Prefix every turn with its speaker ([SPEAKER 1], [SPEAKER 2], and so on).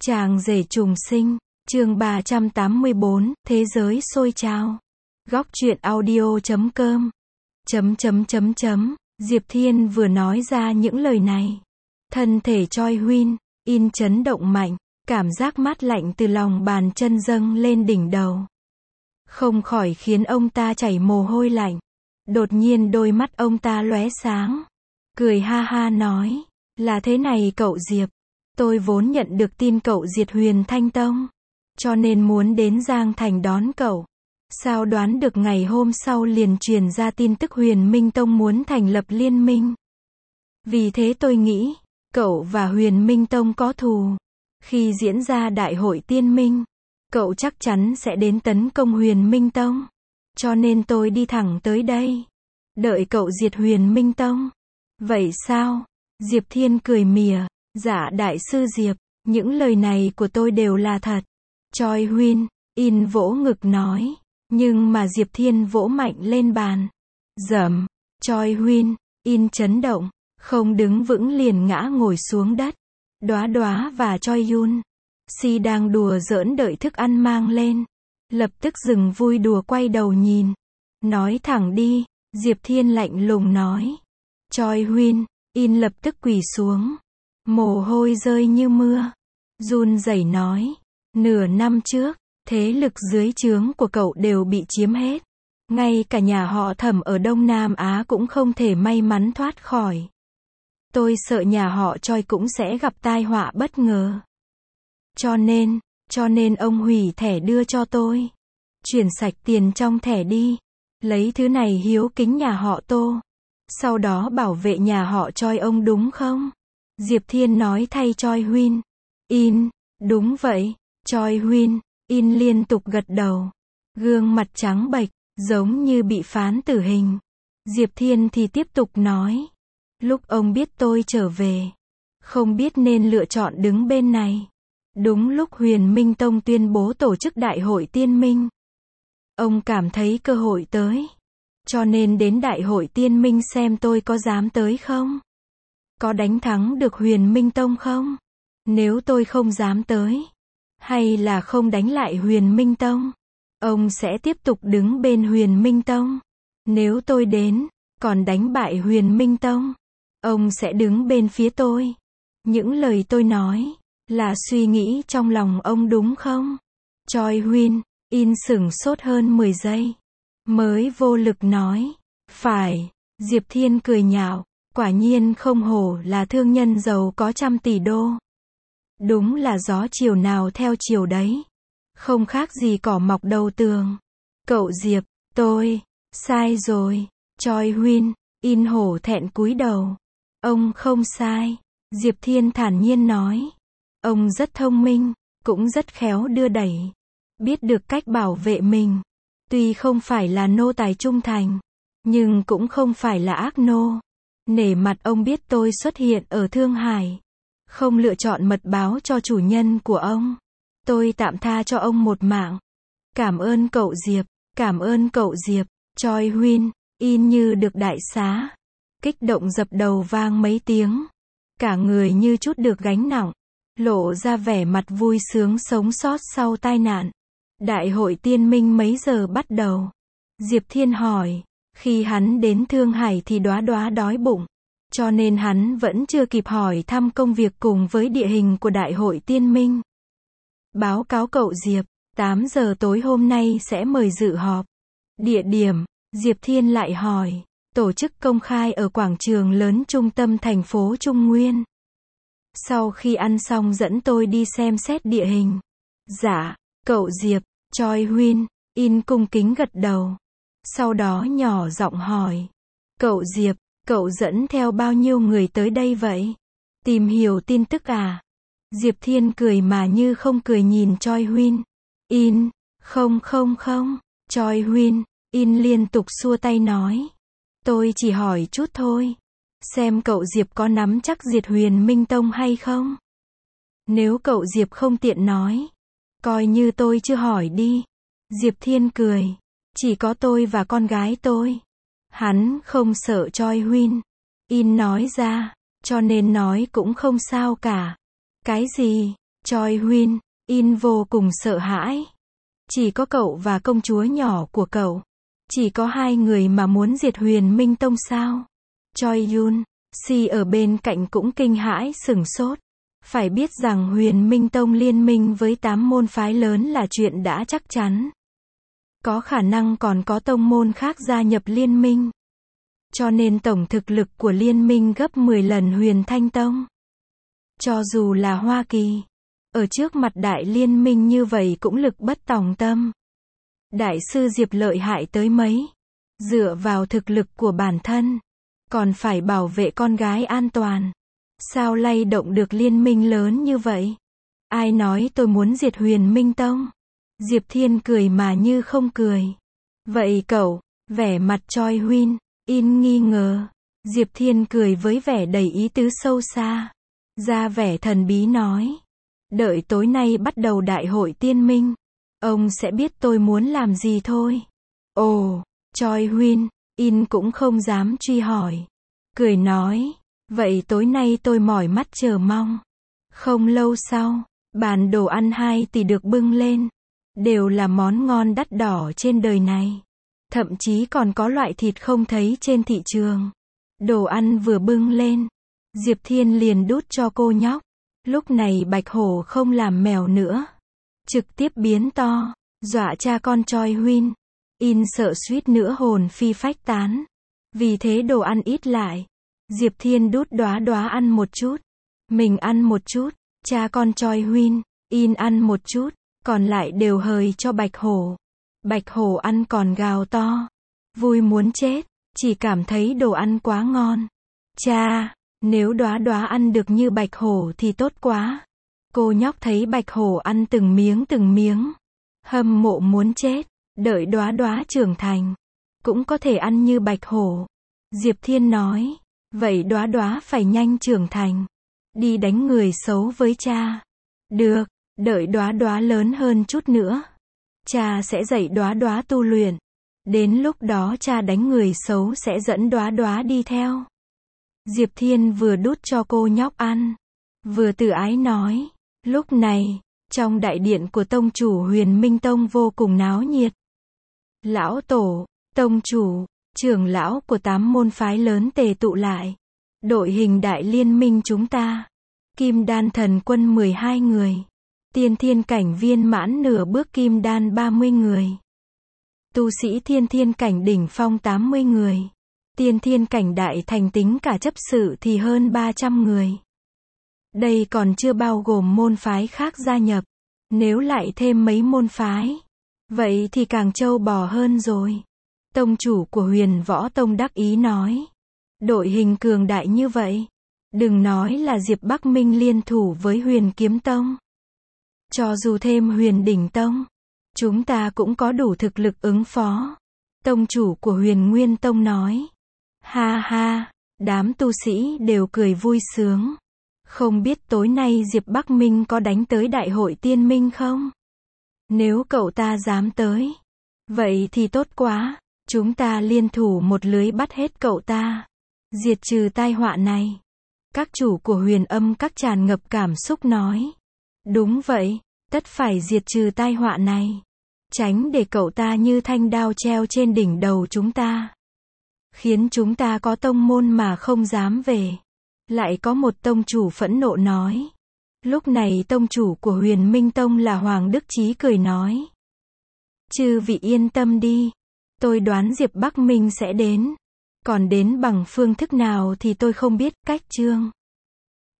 [SPEAKER 1] Chàng rể trùng sinh, chương 384, thế giới sôi trào. Góc truyện audio.com. Diệp Thiên vừa nói ra những lời này. Thân thể Choi Huynh, In chấn động mạnh, cảm giác mát lạnh từ lòng bàn chân dâng lên đỉnh đầu. Không khỏi khiến ông ta chảy mồ hôi lạnh. Đột nhiên đôi mắt ông ta lóe sáng. Cười ha ha nói, là thế này cậu Diệp. Tôi vốn nhận được tin cậu diệt Huyền Thanh Tông, cho nên muốn đến Giang Thành đón cậu. Sao đoán được ngày hôm sau liền truyền ra tin tức Huyền Minh Tông muốn thành lập liên minh. Vì thế tôi nghĩ, cậu và Huyền Minh Tông có thù. Khi diễn ra đại hội tiên minh, cậu chắc chắn sẽ đến tấn công Huyền Minh Tông. Cho nên tôi đi thẳng tới đây. Đợi cậu diệt Huyền Minh Tông. Vậy sao? Diệp Thiên cười mỉa. Dạ đại sư Diệp, những lời này của tôi đều là thật. Choi Huynh, In vỗ ngực nói. Nhưng mà Diệp Thiên vỗ mạnh lên bàn. Dầm, Choi Huynh, In chấn động, không đứng vững liền ngã ngồi xuống đất. Đóa Đóa và Choi Yun Si đang đùa giỡn đợi thức ăn mang lên. Lập tức dừng vui đùa quay đầu nhìn. Nói thẳng đi, Diệp Thiên lạnh lùng nói. Choi Huynh, In lập tức quỳ xuống. Mồ hôi rơi như mưa. Run rẩy nói. Nửa năm trước, thế lực dưới trướng của cậu đều bị chiếm hết. Ngay cả nhà họ Thẩm ở Đông Nam Á cũng không thể may mắn thoát khỏi. Tôi sợ nhà họ Choi cũng sẽ gặp tai họa bất ngờ. Cho nên ông hủy thẻ đưa cho tôi. Chuyển sạch tiền trong thẻ đi. Lấy thứ này hiếu kính nhà họ Tô. Sau đó bảo vệ nhà họ Choi ông đúng không? Diệp Thiên nói thay Choi Huynh. In, đúng vậy. Choi Huynh, In liên tục gật đầu. Gương mặt trắng bệch, giống như bị phán tử hình. Diệp Thiên thì tiếp tục nói. Lúc ông biết tôi trở về, không biết nên lựa chọn đứng bên này. Đúng lúc Huyền Minh Tông tuyên bố tổ chức đại hội tiên minh. Ông cảm thấy cơ hội tới. Cho nên đến đại hội tiên minh xem tôi có dám tới không? Có đánh thắng được Huyền Minh Tông không? Nếu tôi không dám tới, hay là không đánh lại Huyền Minh Tông, ông sẽ tiếp tục đứng bên Huyền Minh Tông. Nếu tôi đến, còn đánh bại Huyền Minh Tông, ông sẽ đứng bên phía tôi. Những lời tôi nói, là suy nghĩ trong lòng ông đúng không? Choi Huynh, In sửng sốt hơn 10 giây. Mới vô lực nói. Phải. Diệp Thiên cười nhạo. Quả nhiên không hổ là thương nhân giàu có trăm tỷ đô. Đúng là gió chiều nào theo chiều đấy. Không khác gì cỏ mọc đầu tường. Cậu Diệp, tôi, sai rồi. Choi Huynh, In hổ thẹn cúi đầu. Ông không sai. Diệp Thiên thản nhiên nói. Ông rất thông minh, cũng rất khéo đưa đẩy. Biết được cách bảo vệ mình. Tuy không phải là nô tài trung thành, nhưng cũng không phải là ác nô. Nể mặt ông biết tôi xuất hiện ở Thương Hải, không lựa chọn mật báo cho chủ nhân của ông. Tôi tạm tha cho ông một mạng. Cảm ơn cậu Diệp, cảm ơn cậu Diệp. Choi Huynh, In như được đại xá. Kích động dập đầu vang mấy tiếng. Cả người như chút được gánh nặng. Lộ ra vẻ mặt vui sướng sống sót sau tai nạn. Đại hội tiên minh mấy giờ bắt đầu? Diệp Thiên hỏi. Khi hắn đến Thương Hải thì Đóa Đóa đói bụng. Cho nên hắn vẫn chưa kịp hỏi thăm công việc cùng với địa hình của đại hội tiên minh. Báo cáo cậu Diệp, 8 giờ tối hôm nay sẽ mời dự họp. Địa điểm, Diệp Thiên lại hỏi. Tổ chức công khai ở quảng trường lớn trung tâm thành phố Trung Nguyên. Sau khi ăn xong dẫn tôi đi xem xét địa hình. Dạ, cậu Diệp. Choi Huynh, In cung kính gật đầu. Sau đó nhỏ giọng hỏi. Cậu Diệp, cậu dẫn theo bao nhiêu người tới đây vậy? Tìm hiểu tin tức à? Diệp Thiên cười mà như không cười nhìn Choi Huynh. In, không. Choi Huynh, In liên tục xua tay nói. Tôi chỉ hỏi chút thôi. Xem cậu Diệp có nắm chắc diệt Huyền Minh Tông hay không? Nếu cậu Diệp không tiện nói, coi như tôi chưa hỏi đi. Diệp Thiên cười. Chỉ có tôi và con gái tôi. Hắn không sợ Choi Huynh. In nói ra. Cho nên nói cũng không sao cả. Cái gì? Choi Huynh, In vô cùng sợ hãi. Chỉ có cậu và công chúa nhỏ của cậu. Chỉ có hai người mà muốn diệt Huyền Minh Tông sao? Choi Yun, Si ở bên cạnh cũng kinh hãi sửng sốt. Phải biết rằng Huyền Minh Tông liên minh với 8 môn phái lớn là chuyện đã chắc chắn. Có khả năng còn có tông môn khác gia nhập liên minh. Cho nên tổng thực lực của liên minh gấp 10 lần Huyền Thanh Tông. Cho dù là Hoa Kỳ, ở trước mặt đại liên minh như vậy cũng lực bất tòng tâm. Đại sư Diệp lợi hại tới mấy? Dựa vào thực lực của bản thân, còn phải bảo vệ con gái an toàn. Sao lay động được liên minh lớn như vậy? Ai nói tôi muốn diệt Huyền Minh Tông? Diệp Thiên cười mà như không cười. Vậy cậu, vẻ mặt Choi Huynh, In nghi ngờ. Diệp Thiên cười với vẻ đầy ý tứ sâu xa. Ra vẻ thần bí nói. Đợi tối nay bắt đầu đại hội tiên minh. Ông sẽ biết tôi muốn làm gì thôi. Ồ, Choi Huynh, In cũng không dám truy hỏi. Cười nói. Vậy tối nay tôi mỏi mắt chờ mong. Không lâu sau, bàn đồ ăn 2 tỷ được bưng lên. Đều là món ngon đắt đỏ trên đời này. Thậm chí còn có loại thịt không thấy trên thị trường. Đồ ăn vừa bưng lên, Diệp Thiên liền đút cho cô nhóc. Lúc này Bạch Hổ không làm mèo nữa. Trực tiếp biến to, dọa cha con Choi Huynh. In sợ suýt nữa hồn phi phách tán. Vì thế đồ ăn ít lại. Diệp Thiên đút Đóa Đóa ăn một chút. Mình ăn một chút. Cha con Choi Huynh, In ăn một chút. Còn lại đều hời cho Bạch Hổ. Bạch Hổ ăn còn gào to. Vui muốn chết. Chỉ cảm thấy đồ ăn quá ngon. Cha, nếu Đóa Đóa ăn được như Bạch Hổ thì tốt quá. Cô nhóc thấy Bạch Hổ ăn từng miếng. Hâm mộ muốn chết. Đợi Đóa Đóa trưởng thành, cũng có thể ăn như Bạch Hổ. Diệp Thiên nói. Vậy Đóa Đóa phải nhanh trưởng thành. Đi đánh người xấu với cha. Được, đợi Đóa Đóa lớn hơn chút nữa. Cha sẽ dạy Đóa Đóa tu luyện. Đến lúc đó cha đánh người xấu sẽ dẫn Đóa Đóa đi theo. Diệp Thiên vừa đút cho cô nhóc ăn, vừa tự ái nói. Lúc này, trong đại điện của tông chủ Huyền Minh Tông vô cùng náo nhiệt. Lão tổ, tông chủ, trưởng lão của 8 môn phái lớn tề tụ lại. Đội hình đại liên minh chúng ta. Kim đan thần quân 12 người. Tiên thiên cảnh viên mãn nửa bước kim đan 30 người. Tu sĩ thiên thiên cảnh đỉnh phong 80 người. Tiên thiên cảnh đại thành tính cả chấp sự thì hơn 300 người. Đây còn chưa bao gồm môn phái khác gia nhập. Nếu lại thêm mấy môn phái, vậy thì càng trâu bò hơn rồi. Tông chủ của Huyền Võ Tông đắc ý nói. Đội hình cường đại như vậy. Đừng nói là Diệp Bắc Minh liên thủ với Huyền Kiếm Tông. Cho dù thêm Huyền Đỉnh Tông, chúng ta cũng có đủ thực lực ứng phó. Tông chủ của Huyền Nguyên Tông nói. Ha ha, đám tu sĩ đều cười vui sướng. Không biết tối nay Diệp Bắc Minh có đánh tới đại hội tiên minh không? Nếu cậu ta dám tới, vậy thì tốt quá. Chúng ta liên thủ một lưới bắt hết cậu ta. Diệt trừ tai họa này. Các chủ của Huyền Âm Các tràn ngập cảm xúc nói. Đúng vậy, tất phải diệt trừ tai họa này. Tránh để cậu ta như thanh đao treo trên đỉnh đầu chúng ta. Khiến chúng ta có tông môn mà không dám về. Lại có một tông chủ phẫn nộ nói. Lúc này tông chủ của Huyền Minh Tông là Hoàng Đức Chí cười nói. Chư vị yên tâm đi. Tôi đoán Diệp Bắc Minh sẽ đến. Còn đến bằng phương thức nào thì tôi không biết. Cách chương